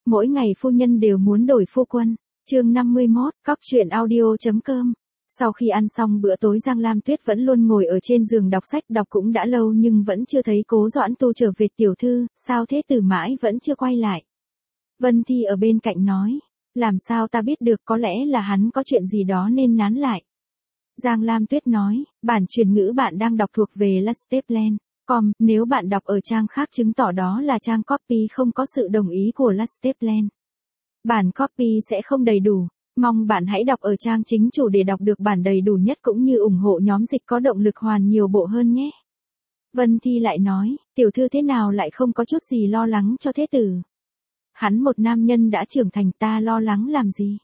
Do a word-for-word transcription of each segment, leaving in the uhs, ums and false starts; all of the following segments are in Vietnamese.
Mỗi ngày phu nhân đều muốn đổi phu quân. Chương năm mươi mốt, cóc truyện audio chấm com. Sau khi ăn xong bữa tối Giang Lam Tuyết vẫn luôn ngồi ở trên giường đọc sách, đọc cũng đã lâu nhưng vẫn chưa thấy Cố Doãn Tu trở về. Tiểu thư, sao thế, từ mãi vẫn chưa quay lại? Vân Thi ở bên cạnh nói, làm sao ta biết được, có lẽ là hắn có chuyện gì đó nên nán lại. Giang Lam Tuyết nói, bản truyền ngữ bạn đang đọc thuộc về Lasteplan chấm com, nếu bạn đọc ở trang khác chứng tỏ đó là trang copy không có sự đồng ý của Lasteplan. Bản copy sẽ không đầy đủ. Mong bạn hãy đọc ở trang chính chủ để đọc được bản đầy đủ nhất cũng như ủng hộ nhóm dịch có động lực hoàn nhiều bộ hơn nhé. Vân Thi lại nói, tiểu thư thế nào lại không có chút gì lo lắng cho thế tử? Hắn một nam nhân đã trưởng thành, ta lo lắng làm gì?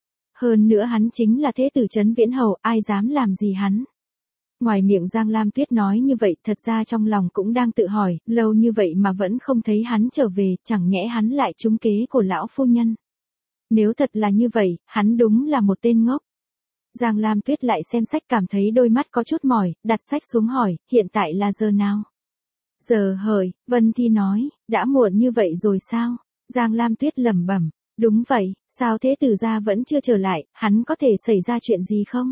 Hơn nữa hắn chính là thế tử Trấn Viễn Hầu, ai dám làm gì hắn? Ngoài miệng Giang Lam Tuyết nói như vậy, thật ra trong lòng cũng đang tự hỏi, lâu như vậy mà vẫn không thấy hắn trở về, chẳng nhẽ hắn lại trúng kế của lão phu nhân. Nếu thật là như vậy, hắn đúng là một tên ngốc. Giang Lam Tuyết lại xem sách cảm thấy đôi mắt có chút mỏi, đặt sách xuống hỏi, hiện tại là giờ nào? Giờ hợi, Vân Thi nói, đã muộn như vậy rồi sao? Giang Lam Tuyết lẩm bẩm, đúng vậy, sao thế tử gia vẫn chưa trở lại, hắn có thể xảy ra chuyện gì không?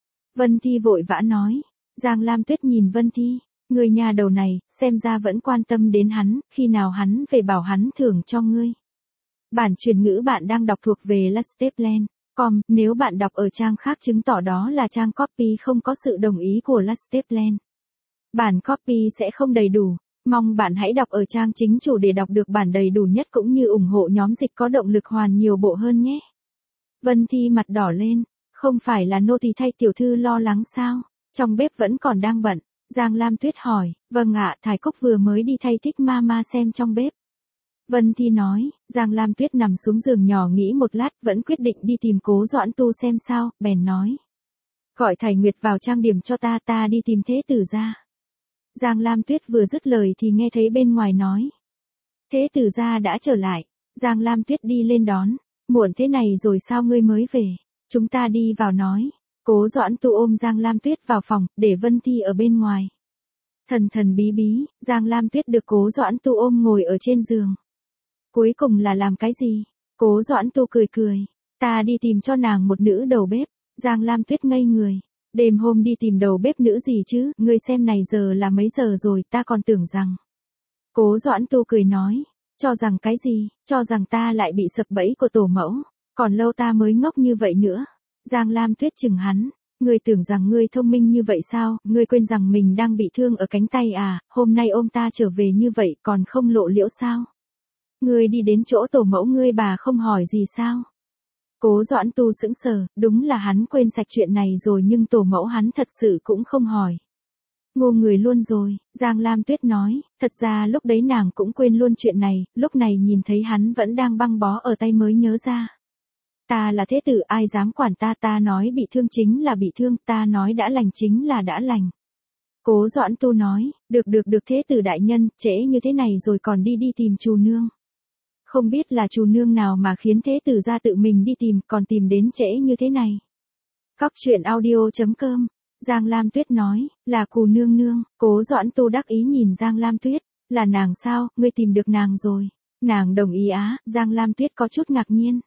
Vân Thi vội vã nói. Giang Lam Tuyết nhìn Vân Thi, người nhà đầu này, xem ra vẫn quan tâm đến hắn, khi nào hắn về bảo hắn thưởng cho ngươi. Bản truyền ngữ bạn đang đọc thuộc về Lasteplan chấm com, nếu bạn đọc ở trang khác chứng tỏ đó là trang copy không có sự đồng ý của Lasteplan. Bản copy sẽ không đầy đủ. Mong bạn hãy đọc ở trang chính chủ để đọc được bản đầy đủ nhất cũng như ủng hộ nhóm dịch có động lực hoàn nhiều bộ hơn nhé. Vân Thi mặt đỏ lên, không phải là nô tỳ thay tiểu thư lo lắng sao? Trong bếp vẫn còn đang bận. Giang Lam Tuyết hỏi, vâng ạ, Thái Cúc vừa mới đi thay thích mama xem trong bếp. Vân Thi nói, Giang Lam Tuyết nằm xuống giường nhỏ nghĩ một lát, vẫn quyết định đi tìm Cố Doãn Tu xem sao, bèn nói. Gọi Thải Nguyệt vào trang điểm cho ta, ta đi tìm thế tử gia. Giang Lam Tuyết vừa dứt lời thì nghe thấy bên ngoài nói. Thế tử gia đã trở lại. Giang Lam Tuyết đi lên đón, muộn thế này rồi sao ngươi mới về? Chúng ta đi vào nói. Cố Doãn Tu ôm Giang Lam Tuyết vào phòng, để Vân Thi ở bên ngoài. Thần thần bí bí, Giang Lam Tuyết được Cố Doãn Tu ôm ngồi ở trên giường. Cuối cùng là làm cái gì? Cố Doãn Tu cười cười. Ta đi tìm cho nàng một nữ đầu bếp. Giang Lam Tuyết ngây người. Đêm hôm đi tìm đầu bếp nữ gì chứ, ngươi xem này giờ là mấy giờ rồi, ta còn tưởng rằng. Cố Doãn Tu cười nói. Cho rằng cái gì, cho rằng ta lại bị sập bẫy của tổ mẫu. Còn lâu ta mới ngốc như vậy nữa. Giang Lam Tuyết chừng hắn. Ngươi tưởng rằng ngươi thông minh như vậy sao, ngươi quên rằng mình đang bị thương ở cánh tay à, hôm nay ôm ta trở về như vậy còn không lộ liễu sao? Ngươi đi đến chỗ tổ mẫu ngươi bà không hỏi gì sao? Cố Doãn Tu sững sờ, đúng là hắn quên sạch chuyện này rồi nhưng tổ mẫu hắn thật sự cũng không hỏi. Ngu người luôn rồi, Giang Lam Tuyết nói, thật ra lúc đấy nàng cũng quên luôn chuyện này, lúc này nhìn thấy hắn vẫn đang băng bó ở tay mới nhớ ra. Ta là thế tử, ai dám quản ta, ta nói bị thương chính là bị thương, ta nói đã lành chính là đã lành. Cố Doãn Tu nói, được được được thế tử đại nhân, trễ như thế này rồi còn đi đi tìm Trù Nương. Không biết là Trù Nương nào mà khiến thế tử ra tự mình đi tìm, còn tìm đến trễ như thế này. Cóc truyện audio chấm com. Giang Lam Tuyết nói, là Cù Nương Nương. Cố Doãn Tu đắc ý nhìn Giang Lam Tuyết, là nàng sao, ngươi tìm được nàng rồi. Nàng đồng ý á, Giang Lam Tuyết có chút ngạc nhiên.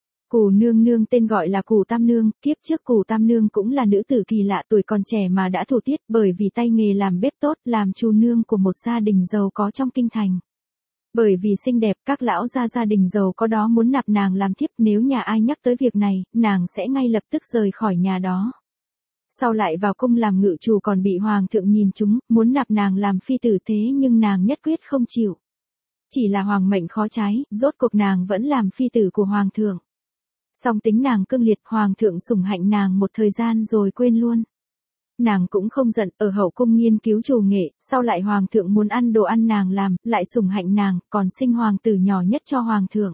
Cù Nương Nương tên gọi là Cù Tam Nương, kiếp trước Cù Tam Nương cũng là nữ tử kỳ lạ, tuổi còn trẻ mà đã thủ tiết, bởi vì tay nghề làm bếp tốt, làm Trù Nương của một gia đình giàu có trong kinh thành. Bởi vì xinh đẹp, các lão gia gia đình giàu có đó muốn nạp nàng làm thiếp, nếu nhà ai nhắc tới việc này, nàng sẽ ngay lập tức rời khỏi nhà đó. Sau lại vào cung làm ngự chủ còn bị hoàng thượng nhìn trúng, muốn nạp nàng làm phi tử thế nhưng nàng nhất quyết không chịu. Chỉ là hoàng mệnh khó trái, rốt cuộc nàng vẫn làm phi tử của hoàng thượng. Song tính nàng cương liệt, hoàng thượng sủng hạnh nàng một thời gian rồi quên luôn. Nàng cũng không giận, ở hậu cung nghiên cứu trù nghệ, sau lại hoàng thượng muốn ăn đồ ăn nàng làm, lại sủng hạnh nàng, còn sinh hoàng tử nhỏ nhất cho hoàng thượng.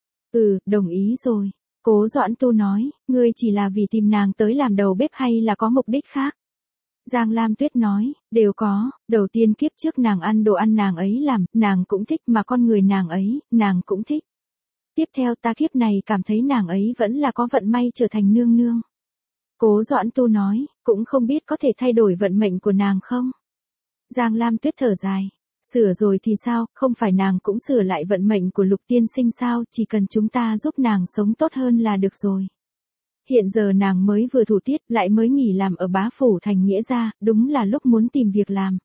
Ừ, đồng ý rồi. Cố Doãn Tu nói, ngươi chỉ là vì tìm nàng tới làm đầu bếp hay là có mục đích khác? Giang Lam Tuyết nói, đều có, đầu tiên kiếp trước nàng ăn đồ ăn nàng ấy làm, nàng cũng thích mà con người nàng ấy, nàng cũng thích. Tiếp theo ta kiếp này cảm thấy nàng ấy vẫn là có vận may trở thành nương nương. Cố Doãn Tu nói, cũng không biết có thể thay đổi vận mệnh của nàng không? Giang Lam Tuyết thở dài. Sửa rồi thì sao, không phải nàng cũng sửa lại vận mệnh của Lục tiên sinh sao, chỉ cần chúng ta giúp nàng sống tốt hơn là được rồi. Hiện giờ nàng mới vừa thủ tiết, lại mới nghỉ làm ở bá phủ thành Nghĩa gia, đúng là lúc muốn tìm việc làm.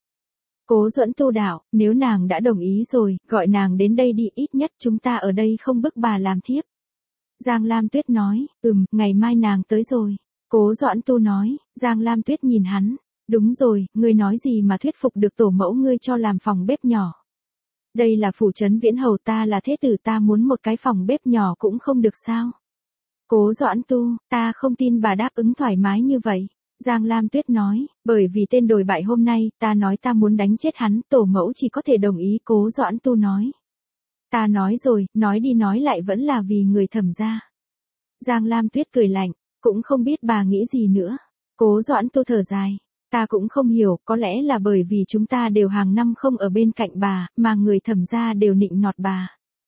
Cố Duẫn Tu đạo, nếu nàng đã đồng ý rồi, gọi nàng đến đây đi, ít nhất chúng ta ở đây không bức bà làm thiếp. Giang Lam Tuyết nói, ừm, ngày mai nàng tới rồi. Cố Doãn Tu nói, Giang Lam Tuyết nhìn hắn, đúng rồi, ngươi nói gì mà thuyết phục được tổ mẫu ngươi cho làm phòng bếp nhỏ. Đây là phủ trấn Viễn Hầu, ta là thế tử, ta muốn một cái phòng bếp nhỏ cũng không được sao. Cố Doãn Tu, ta không tin bà đáp ứng thoải mái như vậy. Giang Lam Tuyết nói, bởi vì tên đồi bại hôm nay, ta nói ta muốn đánh chết hắn, tổ mẫu chỉ có thể đồng ý. Cố Doãn Tu nói. Ta nói rồi, nói đi nói lại vẫn là vì người Thẩm gia. Giang Lam Tuyết cười lạnh, cũng không biết bà nghĩ gì nữa. Cố Doãn Tu thở dài, ta cũng không hiểu, có lẽ là bởi vì chúng ta đều hàng năm không ở bên cạnh bà, mà người Thẩm gia đều nịnh nọt bà.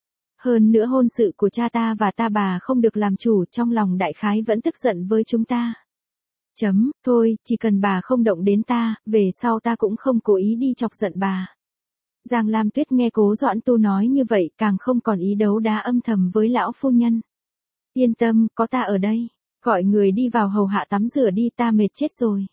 Hơn nữa hôn sự của cha ta và ta bà không được làm chủ, trong lòng đại khái vẫn tức giận với chúng ta. Chấm, thôi, chỉ cần bà không động đến ta, về sau ta cũng không cố ý đi chọc giận bà. Giang Lam Tuyết nghe Cố Doãn Tu nói như vậy, càng không còn ý đấu đá âm thầm với lão phu nhân. Yên tâm, có ta ở đây, gọi người đi vào hầu hạ tắm rửa đi, ta mệt chết rồi.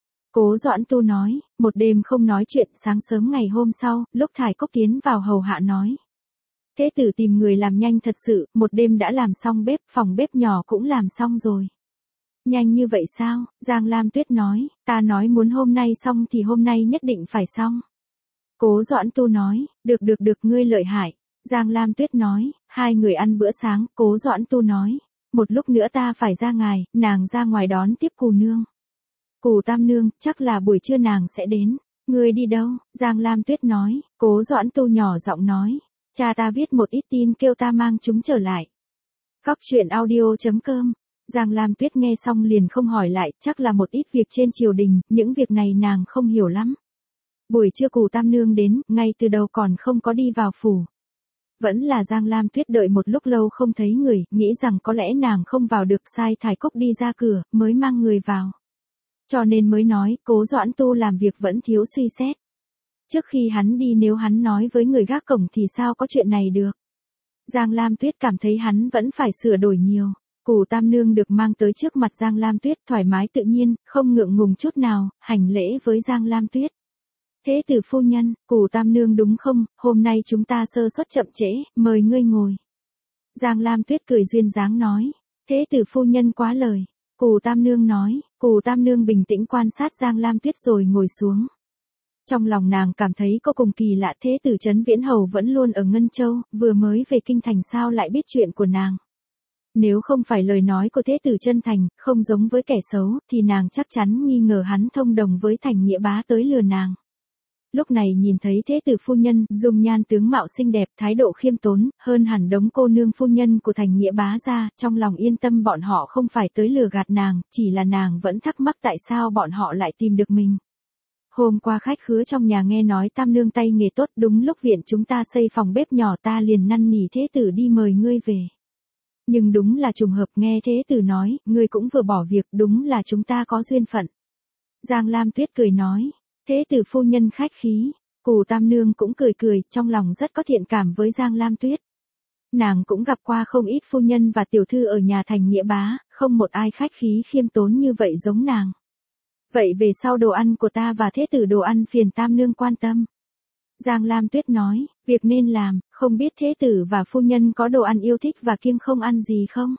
Cố Doãn Tu nói, một đêm không nói chuyện, sáng sớm ngày hôm sau, lúc Thải Cốc tiến vào hầu hạ nói. Thế tử tìm người làm nhanh thật sự, một đêm đã làm xong bếp, phòng bếp nhỏ cũng làm xong rồi. Nhanh như vậy sao? Giang Lam Tuyết nói, ta nói muốn hôm nay xong thì hôm nay nhất định phải xong. Cố Doãn Tu nói, được được được, ngươi lợi hại. Giang Lam Tuyết nói, hai người ăn bữa sáng, Cố Doãn Tu nói, một lúc nữa ta phải ra ngài, nàng ra ngoài đón tiếp Cù nương. Cù tam nương, chắc là buổi trưa nàng sẽ đến. Ngươi đi đâu? Giang Lam Tuyết nói. Cố Doãn Tu nhỏ giọng nói, cha ta viết một ít tin kêu ta mang chúng trở lại. Góc truyện audio chấm com. Giang Lam Tuyết nghe xong liền không hỏi lại, chắc là một ít việc trên triều đình, những việc này nàng không hiểu lắm. Buổi trưa Cù tam nương đến, ngay từ đầu còn không có đi vào phủ. Vẫn là Giang Lam Tuyết đợi một lúc lâu không thấy người, nghĩ rằng có lẽ nàng không vào được, sai Thải Cốc đi ra cửa, mới mang người vào. Cho nên mới nói, Cố Doãn Tu làm việc vẫn thiếu suy xét. Trước khi hắn đi nếu hắn nói với người gác cổng thì sao có chuyện này được. Giang Lam Tuyết cảm thấy hắn vẫn phải sửa đổi nhiều. Cù tam nương được mang tới trước mặt Giang Lam Tuyết, thoải mái tự nhiên, không ngượng ngùng chút nào, hành lễ với Giang Lam Tuyết. Thế tử phu nhân, Cù tam nương đúng không, hôm nay chúng ta sơ suất chậm trễ, mời ngươi ngồi. Giang Lam Tuyết cười duyên dáng nói, thế tử phu nhân quá lời. Cù tam nương nói, Cù tam nương bình tĩnh quan sát Giang Lam Tuyết rồi ngồi xuống. Trong lòng nàng cảm thấy có cùng kỳ lạ, thế tử Trấn Viễn Hầu vẫn luôn ở Ngân Châu, vừa mới về kinh thành sao lại biết chuyện của nàng. Nếu không phải lời nói của thế tử chân thành, không giống với kẻ xấu, thì nàng chắc chắn nghi ngờ hắn thông đồng với Thành Nghĩa bá tới lừa nàng. Lúc này nhìn thấy thế tử phu nhân, dung nhan tướng mạo xinh đẹp, thái độ khiêm tốn, hơn hẳn đống cô nương phu nhân của Thành Nghĩa bá ra, trong lòng yên tâm bọn họ không phải tới lừa gạt nàng, chỉ là nàng vẫn thắc mắc tại sao bọn họ lại tìm được mình. Hôm qua khách khứa trong nhà nghe nói tam nương tay nghề tốt, đúng lúc viện chúng ta xây phòng bếp nhỏ ta liền năn nỉ thế tử đi mời ngươi về. Nhưng đúng là trùng hợp, nghe thế tử nói, ngươi cũng vừa bỏ việc, đúng là chúng ta có duyên phận. Giang Lam Tuyết cười nói, thế tử phu nhân khách khí. Cù tam nương cũng cười cười, trong lòng rất có thiện cảm với Giang Lam Tuyết. Nàng cũng gặp qua không ít phu nhân và tiểu thư ở nhà Thành Nghĩa bá, không một ai khách khí khiêm tốn như vậy giống nàng. Vậy về sau đồ ăn của ta và thế tử đồ ăn phiền tam nương quan tâm. Giang Lam Tuyết nói, việc nên làm, không biết thế tử và phu nhân có đồ ăn yêu thích và kiêng không ăn gì không?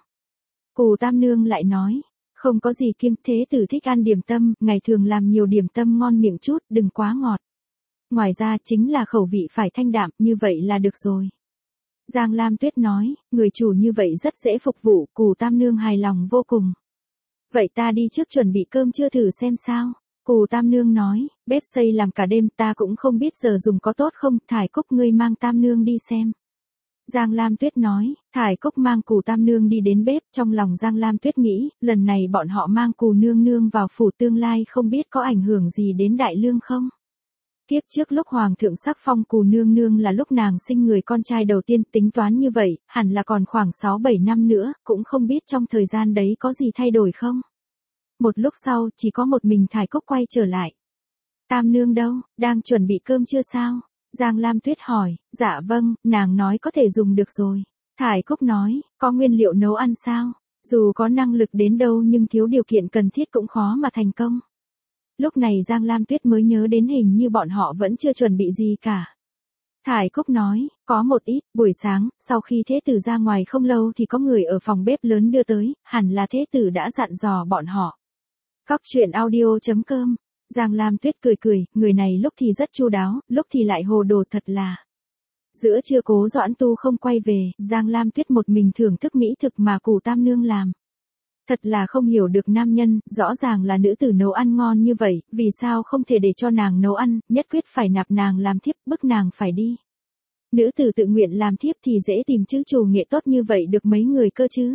Cù tam nương lại nói, không có gì kiêng, thế tử thích ăn điểm tâm, ngày thường làm nhiều điểm tâm ngon miệng chút, đừng quá ngọt. Ngoài ra chính là khẩu vị phải thanh đạm, như vậy là được rồi. Giang Lam Tuyết nói, người chủ như vậy rất dễ phục vụ, Cù tam nương hài lòng vô cùng. Vậy ta đi trước chuẩn bị cơm trưa thử xem sao. Cù tam nương nói, bếp xây làm cả đêm ta cũng không biết giờ dùng có tốt không, Thải Cốc ngươi mang tam nương đi xem. Giang Lam Tuyết nói, Thải Cốc mang Cù tam nương đi đến bếp, trong lòng Giang Lam Tuyết nghĩ, lần này bọn họ mang Cù nương nương vào phủ tương lai không biết có ảnh hưởng gì đến đại lương không. Kiếp trước lúc Hoàng thượng sắc phong Cù nương nương là lúc nàng sinh người con trai đầu tiên, tính toán như vậy, hẳn là còn khoảng sáu bảy năm nữa, cũng không biết trong thời gian đấy có gì thay đổi không. Một lúc sau, chỉ có một mình Thải Cốc quay trở lại. Tam nương đâu, đang chuẩn bị cơm chưa sao? Giang Lam Tuyết hỏi, dạ vâng, nàng nói có thể dùng được rồi. Thải Cúc nói, có nguyên liệu nấu ăn sao? Dù có năng lực đến đâu nhưng thiếu điều kiện cần thiết cũng khó mà thành công. Lúc này Giang Lam Tuyết mới nhớ đến hình như bọn họ vẫn chưa chuẩn bị gì cả. Thải Cúc nói, có một ít, buổi sáng, sau khi thế tử ra ngoài không lâu thì có người ở phòng bếp lớn đưa tới, hẳn là thế tử đã dặn dò bọn họ. Cóc truyện audio chấm com. Giang Lam Tuyết cười cười, người này lúc thì rất chu đáo, lúc thì lại hồ đồ thật là. Giữa trưa Cố Doãn Tu không quay về, Giang Lam Tuyết một mình thưởng thức mỹ thực mà Cù Tam Nương làm. Thật là không hiểu được nam nhân, rõ ràng là nữ tử nấu ăn ngon như vậy, vì sao không thể để cho nàng nấu ăn, nhất quyết phải nạp nàng làm thiếp, bức nàng phải đi. Nữ tử tự nguyện làm thiếp thì dễ tìm chứ chủ nghệ tốt như vậy được mấy người cơ chứ.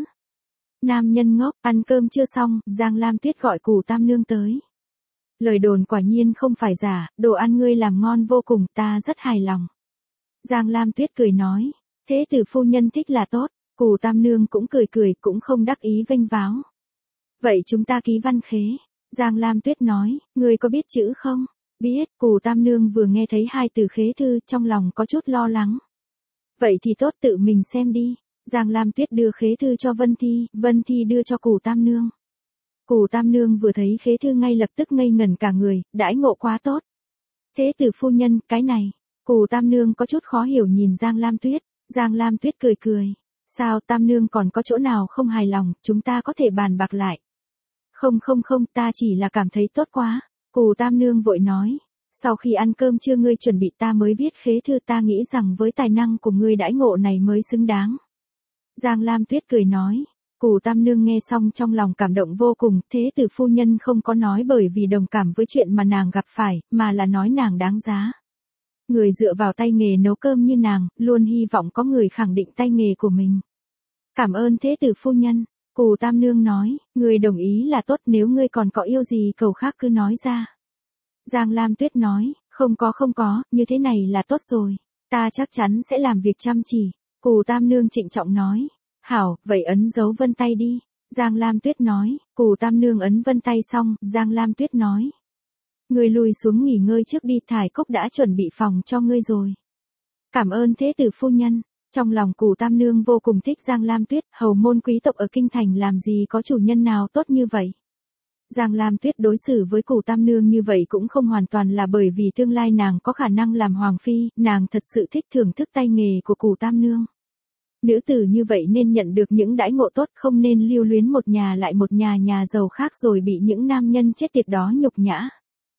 Nam nhân ngốc, ăn cơm chưa xong, Giang Lam Tuyết gọi Cù Tam Nương tới. Lời đồn quả nhiên không phải giả, đồ ăn ngươi làm ngon vô cùng, ta rất hài lòng. Giang Lam Tuyết cười nói, thế tử phu nhân thích là tốt. Cù Tam Nương cũng cười cười, cũng không đắc ý vênh váo. Vậy chúng ta ký văn khế. Giang Lam Tuyết nói, ngươi có biết chữ không? Biết. Cù Tam Nương vừa nghe thấy hai từ khế thư, trong lòng có chút lo lắng. Vậy thì tốt, tự mình xem đi. Giang Lam Tuyết đưa khế thư cho Vân Thi, Vân Thi đưa cho Cù Tam Nương. Cù Tam Nương vừa thấy khế thư ngay lập tức ngây ngẩn cả người, đãi ngộ quá tốt. Thế tử phu nhân, cái này. Cù Tam Nương có chút khó hiểu nhìn Giang Lam Tuyết. Giang Lam Tuyết cười cười. Sao Tam Nương còn có chỗ nào không hài lòng, chúng ta có thể bàn bạc lại. Không không không, ta chỉ là cảm thấy tốt quá. Cù Tam Nương vội nói. Sau khi ăn cơm trưa ngươi chuẩn bị ta mới viết khế thư, ta nghĩ rằng với tài năng của ngươi đãi ngộ này mới xứng đáng. Giang Lam Tuyết cười nói. Cù Tam Nương nghe xong trong lòng cảm động vô cùng, thế tử phu nhân không có nói bởi vì đồng cảm với chuyện mà nàng gặp phải, mà là nói nàng đáng giá. Người dựa vào tay nghề nấu cơm như nàng, luôn hy vọng có người khẳng định tay nghề của mình. Cảm ơn thế tử phu nhân. Cù Tam Nương nói, người đồng ý là tốt, nếu ngươi còn có yêu gì cầu khác cứ nói ra. Giang Lam Tuyết nói, không có không có, như thế này là tốt rồi. Ta chắc chắn sẽ làm việc chăm chỉ. Cù Tam Nương trịnh trọng nói, hảo, vậy ấn dấu vân tay đi. Giang Lam Tuyết nói, Cù Tam Nương ấn vân tay xong, Giang Lam Tuyết nói. Ngươi lùi xuống nghỉ ngơi trước đi, Thải Cúc đã chuẩn bị phòng cho ngươi rồi. Cảm ơn thế tử phu nhân. Trong lòng Cù Tam Nương vô cùng thích Giang Lam Tuyết, hầu môn quý tộc ở kinh thành làm gì có chủ nhân nào tốt như vậy. Giang Lam Tuyết đối xử với Cù Tam Nương như vậy cũng không hoàn toàn là bởi vì tương lai nàng có khả năng làm hoàng phi, nàng thật sự thích thưởng thức tay nghề của Cù Tam Nương. Nữ tử như vậy nên nhận được những đãi ngộ tốt, không nên lưu luyến một nhà lại một nhà nhà giàu khác rồi bị những nam nhân chết tiệt đó nhục nhã.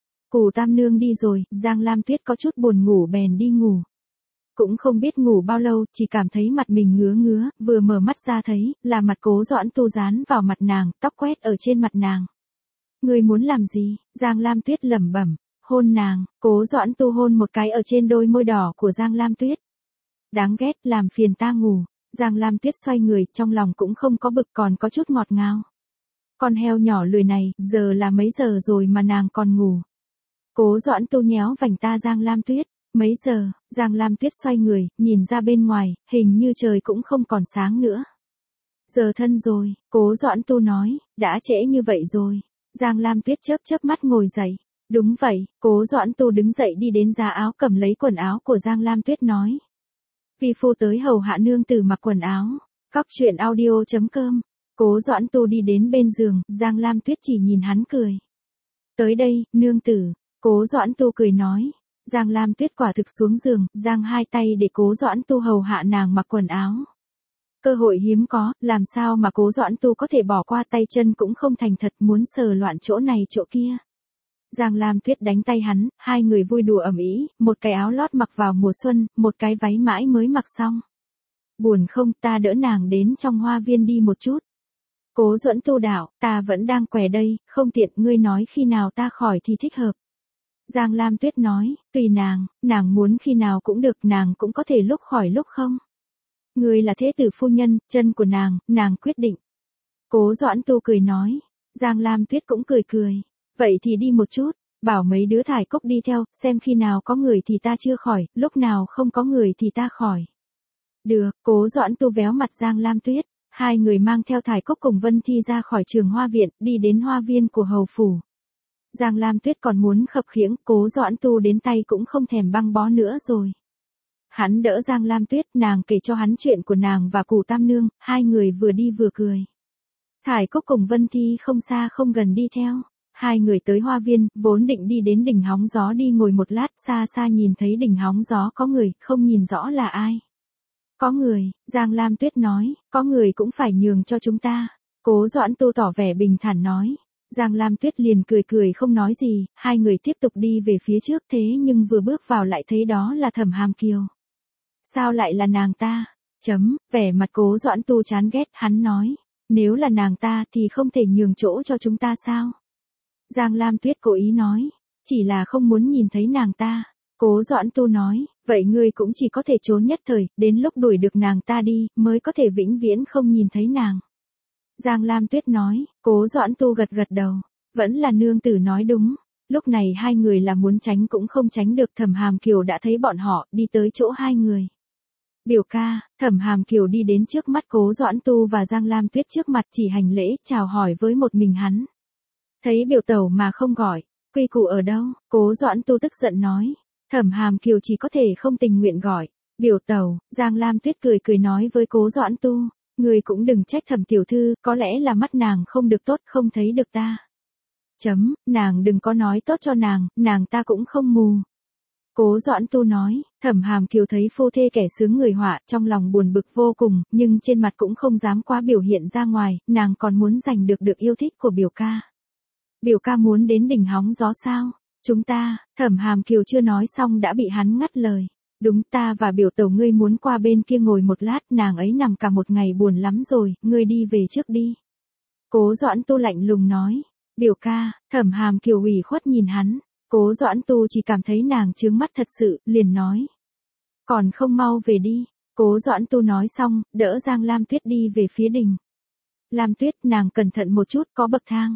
Cù Tam Nương đi rồi, Giang Lam Tuyết có chút buồn ngủ bèn đi ngủ. Cũng không biết ngủ bao lâu, chỉ cảm thấy mặt mình ngứa ngứa, vừa mở mắt ra thấy, là mặt Cố Doãn Tu dán vào mặt nàng, tóc quét ở trên mặt nàng. Ngươi muốn làm gì? Giang Lam Tuyết lẩm bẩm, hôn nàng. Cố Doãn Tu hôn một cái ở trên đôi môi đỏ của Giang Lam Tuyết. Đáng ghét, làm phiền ta ngủ. Giang Lam Tuyết xoay người, trong lòng cũng không có bực, còn có chút ngọt ngào. Con heo nhỏ lười này, giờ là mấy giờ rồi mà nàng còn ngủ. Cố Doãn Tu nhéo vành ta Giang Lam Tuyết. Mấy giờ? Giang Lam Tuyết xoay người, nhìn ra bên ngoài, hình như trời cũng không còn sáng nữa. Giờ thân rồi, Cố Doãn Tu nói, đã trễ như vậy rồi. Giang Lam Tuyết chớp chớp mắt ngồi dậy. Đúng vậy, Cố Doãn Tu đứng dậy đi đến giá áo cầm lấy quần áo của Giang Lam Tuyết nói. Vi phu tới hầu hạ nương tử mặc quần áo. Cóc truyện audio chấm com. Cố Doãn Tu đi đến bên giường, Giang Lam Tuyết chỉ nhìn hắn cười. Tới đây, nương tử. Cố Doãn Tu cười nói. Giang Lam Tuyết quả thực xuống giường, giang hai tay để Cố Doãn Tu hầu hạ nàng mặc quần áo. Cơ hội hiếm có, làm sao mà Cố Doãn Tu có thể bỏ qua, tay chân cũng không thành thật, muốn sờ loạn chỗ này chỗ kia. Giang Lam Tuyết đánh tay hắn, hai người vui đùa ầm ĩ, một cái áo lót mặc vào mùa xuân, một cái váy mãi mới mặc xong. Buồn không, ta đỡ nàng đến trong hoa viên đi một chút. Cố Doãn Tu đạo, ta vẫn đang khỏe đây, không tiện, ngươi nói khi nào ta khỏi thì thích hợp. Giang Lam Tuyết nói, tùy nàng, nàng muốn khi nào cũng được, nàng cũng có thể lúc khỏi lúc không. Ngươi là thế tử phu nhân, chân của nàng, nàng quyết định. Cố Doãn Tu cười nói. Giang Lam Tuyết cũng cười cười. Vậy thì đi một chút, bảo mấy đứa Thải Cúc đi theo, xem khi nào có người thì ta chưa khỏi, lúc nào không có người thì ta khỏi. Được, Cố Doãn Tu véo mặt Giang Lam Tuyết. Hai người mang theo Thải Cúc cùng Vân Thi ra khỏi trường hoa viện, đi đến hoa viên của hầu phủ. Giang Lam Tuyết còn muốn khập khiễng, Cố Doãn Tu đến tay cũng không thèm băng bó nữa rồi. Hắn đỡ Giang Lam Tuyết, nàng kể cho hắn chuyện của nàng và Cù Tam Nương, hai người vừa đi vừa cười. Thải Cốc cùng Vân Thi không xa không gần đi theo. Hai người tới hoa viên, vốn định đi đến đỉnh hóng gió đi ngồi một lát, xa xa nhìn thấy đỉnh hóng gió có người, không nhìn rõ là ai. Có người, Giang Lam Tuyết nói, có người cũng phải nhường cho chúng ta. Cố Doãn Tu tỏ vẻ bình thản nói. Giang Lam Tuyết liền cười cười không nói gì, hai người tiếp tục đi về phía trước thế nhưng vừa bước vào lại thấy đó là Thẩm Hàm Kiều. Sao lại là nàng ta? Chấm, vẻ mặt Cố Doãn Tu chán ghét, hắn nói. Nếu là nàng ta thì không thể nhường chỗ cho chúng ta sao? Giang Lam Tuyết cố ý nói. Chỉ là không muốn nhìn thấy nàng ta. Cố Doãn Tu nói. Vậy ngươi cũng chỉ có thể trốn nhất thời, đến lúc đuổi được nàng ta đi, mới có thể vĩnh viễn không nhìn thấy nàng. Giang Lam Tuyết nói. Cố Doãn Tu gật gật đầu. Vẫn là nương tử nói đúng. Lúc này hai người là muốn tránh cũng không tránh được. Thẩm Hàm Kiều đã thấy bọn họ, đi tới chỗ hai người. Biểu ca, Thẩm Hàm Kiều đi đến trước mắt Cố Doãn Tu và Giang Lam Tuyết trước mặt chỉ hành lễ, chào hỏi với một mình hắn. Thấy biểu tẩu mà không gọi, quy củ ở đâu? Cố Doãn Tu tức giận nói. Thẩm Hàm Kiều chỉ có thể không tình nguyện gọi. Biểu tẩu, Giang Lam Tuyết cười cười nói với Cố Doãn Tu. Người cũng đừng trách Thẩm tiểu thư, có lẽ là mắt nàng không được tốt, không thấy được ta. Chấm, nàng đừng có nói tốt cho nàng, nàng ta cũng không mù. Cố Doãn Tu nói. Thẩm Hàm Kiều thấy phu thê kẻ sướng người họa, trong lòng buồn bực vô cùng, nhưng trên mặt cũng không dám quá biểu hiện ra ngoài, nàng còn muốn giành được được yêu thích của biểu ca. Biểu ca muốn đến đỉnh hóng gió sao? Chúng ta, Thẩm Hàm Kiều chưa nói xong đã bị hắn ngắt lời. Đúng, ta và biểu tẩu ngươi muốn qua bên kia ngồi một lát, nàng ấy nằm cả một ngày buồn lắm rồi, ngươi đi về trước đi. Cố Doãn Tu lạnh lùng nói. Biểu ca, Thẩm Hàm Kiều ủy khuất nhìn hắn. Cố Doãn Tu chỉ cảm thấy nàng chướng mắt thật sự, liền nói. Còn không mau về đi. Cố Doãn Tu nói xong, đỡ Giang Lam Tuyết đi về phía đình. Lam Tuyết, nàng cẩn thận một chút, có bậc thang.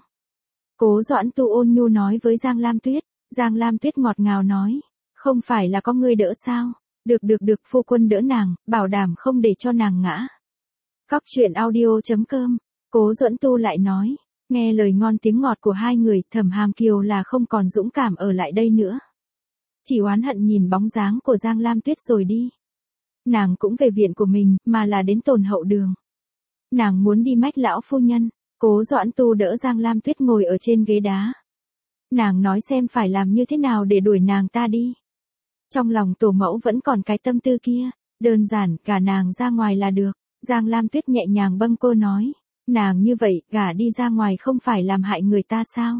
Cố Doãn Tu ôn nhu nói với Giang Lam Tuyết. Giang Lam Tuyết ngọt ngào nói. Không phải là có ngươi đỡ sao? Được được được, phu quân đỡ nàng, bảo đảm không để cho nàng ngã. Cóc truyện audio chấm com. Cố Doãn Tu lại nói. Nghe lời ngon tiếng ngọt của hai người, Thẩm Hàm Kiều là không còn dũng cảm ở lại đây nữa. Chỉ oán hận nhìn bóng dáng của Giang Lam Tuyết rồi đi. Nàng cũng về viện của mình, mà là đến Tồn Hậu Đường. Nàng muốn đi mách lão phu nhân. Cố Doãn Tu đỡ Giang Lam Tuyết ngồi ở trên ghế đá. Nàng nói xem phải làm như thế nào để đuổi nàng ta đi. Trong lòng tổ mẫu vẫn còn cái tâm tư kia. Đơn giản, gả nàng ra ngoài là được. Giang Lam Tuyết nhẹ nhàng bâng cô nói. Nàng như vậy, gả đi ra ngoài không phải làm hại người ta sao?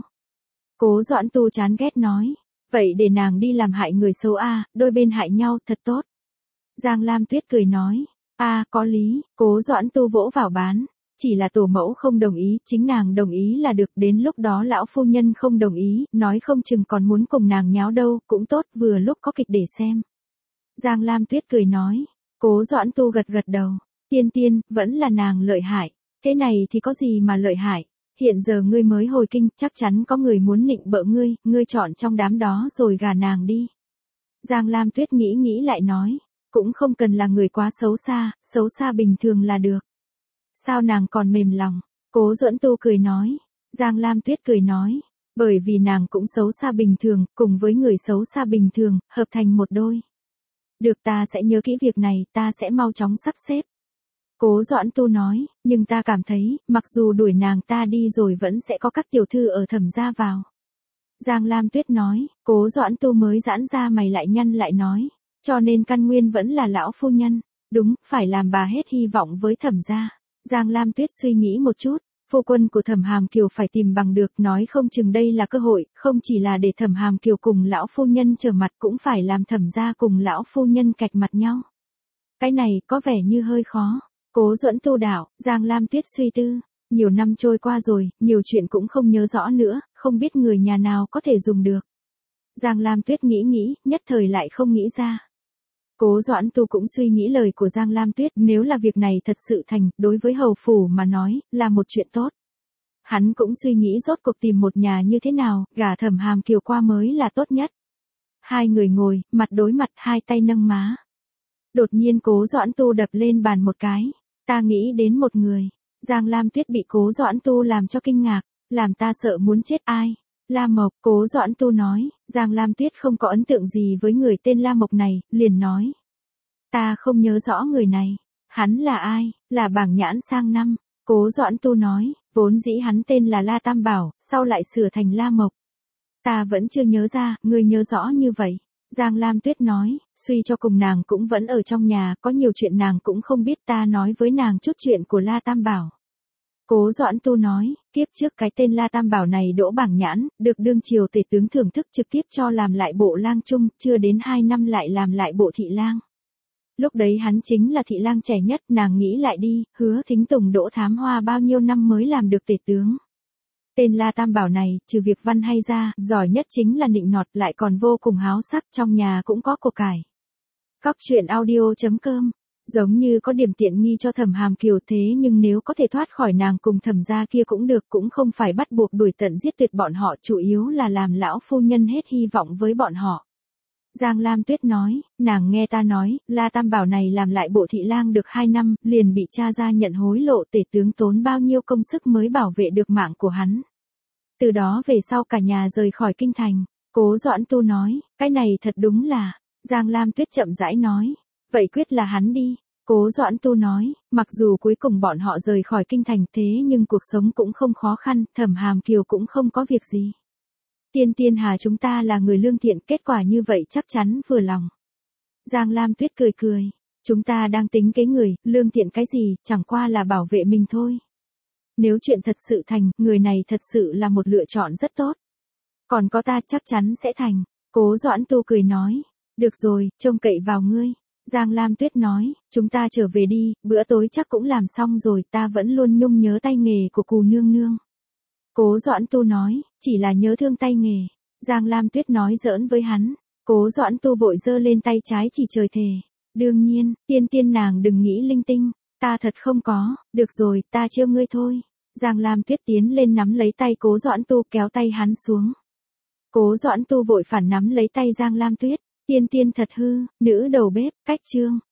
Cố Doãn Tu chán ghét nói. Vậy để nàng đi làm hại người xấu à, đôi bên hại nhau, thật tốt. Giang Lam Tuyết cười nói. À, có lý, Cố Doãn Tu vỗ vào bán. Chỉ là tổ mẫu không đồng ý, chính nàng đồng ý là được, đến lúc đó lão phu nhân không đồng ý, nói không chừng còn muốn cùng nàng nháo đâu, cũng tốt, vừa lúc có kịch để xem. Giang Lam Tuyết cười nói. Cố Doãn Tu gật gật đầu. Tiên tiên, vẫn là nàng lợi hại. Thế này thì có gì mà lợi hại, hiện giờ ngươi mới hồi kinh, chắc chắn có người muốn nịnh bợ ngươi, ngươi chọn trong đám đó rồi gả nàng đi. Giang Lam Tuyết nghĩ nghĩ lại nói, cũng không cần là người quá xấu xa, xấu xa bình thường là được. Sao nàng còn mềm lòng? Cố Doãn Tu cười nói. Giang Lam Tuyết cười nói, bởi vì nàng cũng xấu xa bình thường, cùng với người xấu xa bình thường, hợp thành một đôi. Được, ta sẽ nhớ kỹ việc này, ta sẽ mau chóng sắp xếp. Cố Doãn Tu nói, nhưng ta cảm thấy, mặc dù đuổi nàng ta đi rồi vẫn sẽ có các tiểu thư ở Thẩm gia vào. Giang Lam Tuyết nói. Cố Doãn Tu mới giãn ra mày lại nhăn lại nói. Cho nên căn nguyên vẫn là lão phu nhân. Đúng, phải làm bà hết hy vọng với Thẩm gia. Giang Lam Tuyết suy nghĩ một chút. Phu quân của Thẩm Hàm Kiều phải tìm bằng được, nói không chừng đây là cơ hội, không chỉ là để Thẩm Hàm Kiều cùng lão phu nhân trở mặt, cũng phải làm Thẩm gia cùng lão phu nhân cạch mặt nhau. Cái này có vẻ như hơi khó. Cố Doãn Tu đạo. Giang Lam Tuyết suy tư. Nhiều năm trôi qua rồi, nhiều chuyện cũng không nhớ rõ nữa, không biết người nhà nào có thể dùng được. Giang Lam Tuyết nghĩ nghĩ, nhất thời lại không nghĩ ra. Cố Doãn Tu cũng suy nghĩ lời của Giang Lam Tuyết, nếu là việc này thật sự thành, đối với hầu phủ mà nói, là một chuyện tốt. Hắn cũng suy nghĩ rốt cuộc tìm một nhà như thế nào, gả Thẩm Hàm Kiều qua mới là tốt nhất. Hai người ngồi, mặt đối mặt, hai tay nâng má. Đột nhiên Cố Doãn Tu đập lên bàn một cái. Ta nghĩ đến một người. Giang Lam Tuyết bị Cố Doãn Tu làm cho kinh ngạc, làm ta sợ muốn chết ai. La Mộc, Cố Doãn Tu nói, Giang Lam Tuyết không có ấn tượng gì với người tên La Mộc này, liền nói. Ta không nhớ rõ người này. Hắn là ai? Là Bảng Nhãn sang năm. Cố Doãn Tu nói, vốn dĩ hắn tên là La Tam Bảo, sau lại sửa thành La Mộc. Ta vẫn chưa nhớ ra, ngươi nhớ rõ như vậy. Giang Lam Tuyết nói, suy cho cùng nàng cũng vẫn ở trong nhà, có nhiều chuyện nàng cũng không biết, ta nói với nàng chút chuyện của La Tam Bảo. Cố Doãn Tu nói, kiếp trước cái tên La Tam Bảo này đỗ Bảng Nhãn, được đương triều tể tướng thưởng thức trực tiếp cho làm lại bộ lang trung, chưa đến hai năm lại làm lại bộ thị lang. Lúc đấy hắn chính là thị lang trẻ nhất, nàng nghĩ lại đi, Hứa Thính Tùng đỗ Thám Hoa bao nhiêu năm mới làm được tể tướng. Tên La Tam Bảo này, trừ việc văn hay ra, giỏi nhất chính là nịnh nọt, lại còn vô cùng háo sắc, trong nhà cũng có của cải. Cóc truyện audio chấm com. Giống như có điểm tiện nghi cho Thẩm Hàm Kiều, thế nhưng nếu có thể thoát khỏi nàng cùng Thẩm gia kia cũng được, cũng không phải bắt buộc đuổi tận giết tuyệt bọn họ, chủ yếu là làm lão phu nhân hết hy vọng với bọn họ. Giang Lam Tuyết nói, nàng nghe ta nói, La Tam Bảo này làm lại bộ thị lang được hai năm, liền bị cha ra nhận hối lộ, tể tướng tốn bao nhiêu công sức mới bảo vệ được mạng của hắn. Từ đó về sau cả nhà rời khỏi kinh thành. Cố Doãn Tu nói, cái này thật đúng là. Giang Lam Tuyết chậm rãi nói, vậy quyết là hắn đi. Cố Doãn Tu nói, mặc dù cuối cùng bọn họ rời khỏi kinh thành, thế nhưng cuộc sống cũng không khó khăn, Thẩm Hàm Kiều cũng không có việc gì. Tiên Tiên Hà chúng ta là người lương thiện, kết quả như vậy chắc chắn vừa lòng. Giang Lam Tuyết cười cười, chúng ta đang tính kế người, lương thiện cái gì, chẳng qua là bảo vệ mình thôi. Nếu chuyện thật sự thành, người này thật sự là một lựa chọn rất tốt. Còn có ta chắc chắn sẽ thành. Cố Doãn Tu cười nói, được rồi, trông cậy vào ngươi. Giang Lam Tuyết nói, chúng ta trở về đi, bữa tối chắc cũng làm xong rồi, ta vẫn luôn nhung nhớ tay nghề của Cù nương nương. Cố Doãn Tu nói, chỉ là nhớ thương tay nghề. Giang Lam Tuyết nói giỡn với hắn. Cố Doãn Tu vội giơ lên tay trái chỉ trời thề. Đương nhiên, tiên tiên nàng đừng nghĩ linh tinh. Ta thật không có, được rồi, ta trêu ngươi thôi. Giang Lam Tuyết tiến lên nắm lấy tay Cố Doãn Tu, kéo tay hắn xuống. Cố Doãn Tu vội phản nắm lấy tay Giang Lam Tuyết. Tiên tiên thật hư, nữ đầu bếp, cách chương.